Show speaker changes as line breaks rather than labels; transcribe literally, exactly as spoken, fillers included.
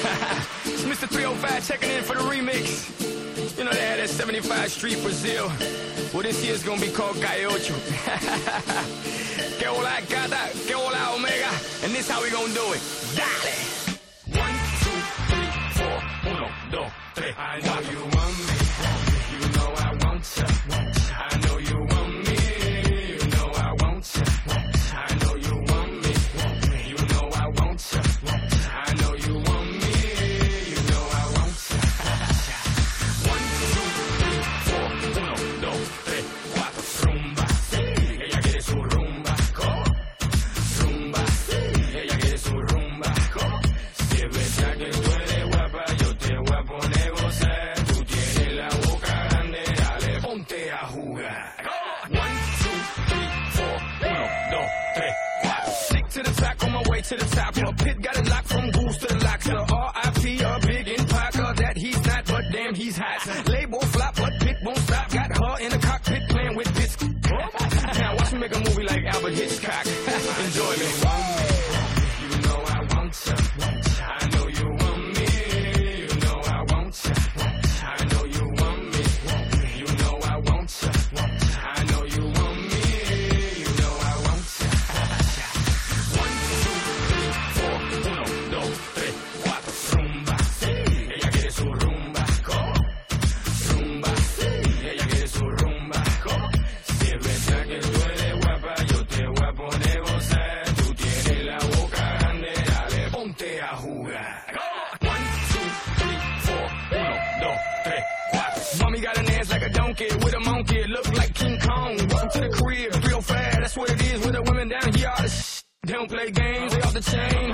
Mister three oh five checking in for the remix. You know they had that seventy-five Street Brazil. Well, this year's gonna be called Cayocho. Que hola gata, que hola omega. And this how we gonna do it. Dale! One, two, three, four. Uno, dos, tres. I know you want me. You know I want ya. I know you want me. You know I want ya. I know you want me. You know I want ya. I know you want me. You know I want ya. One, two, three, four. Uno, dos, tres, cuatro. Rumba, sí. Ella quiere su rumba. Go. Rumba, sí. Ella quiere su rumba. Go. Si es verdad que tú eres guapa, yo te voy a poner gozar. Tú tienes la boca grande, dale, ponte a jugar. One, two, three, four. Uno, dos, tres, cuatro. Stick to the top, on my way to the top. My pit got it locked from goose to the lock. To the R I P, a big in Parker. That he's not, but damn, he's hot. Label flop, but pit won't stop. Got her in the cockpit playing with bits. Now watch me make a movie like Albert Hitchcock. Enjoy me. You know I want ya. I know you want me. You know I want ya. I know you want me. You know I want ya. I know you want me. You know I want ya. One, two, three, four. Uno, dos, tres, cuatro. Rumba, sí. Ella quiere su rumba. Go. Rumba, sí. Ella quiere su rumba. Go. Si es verdad que tú eres guapa, yo te voy a poner gozar. Tú tienes la boca grande, dale, ponte a jugar. One, two, three, four. Uno, dos, tres, cuatro. Mommy got an ass like a donkey with a monkey. Look like King Kong. Welcome to the crib, three oh five. That's what it is with the women down here. All the sh- They don't play games, they off the chain.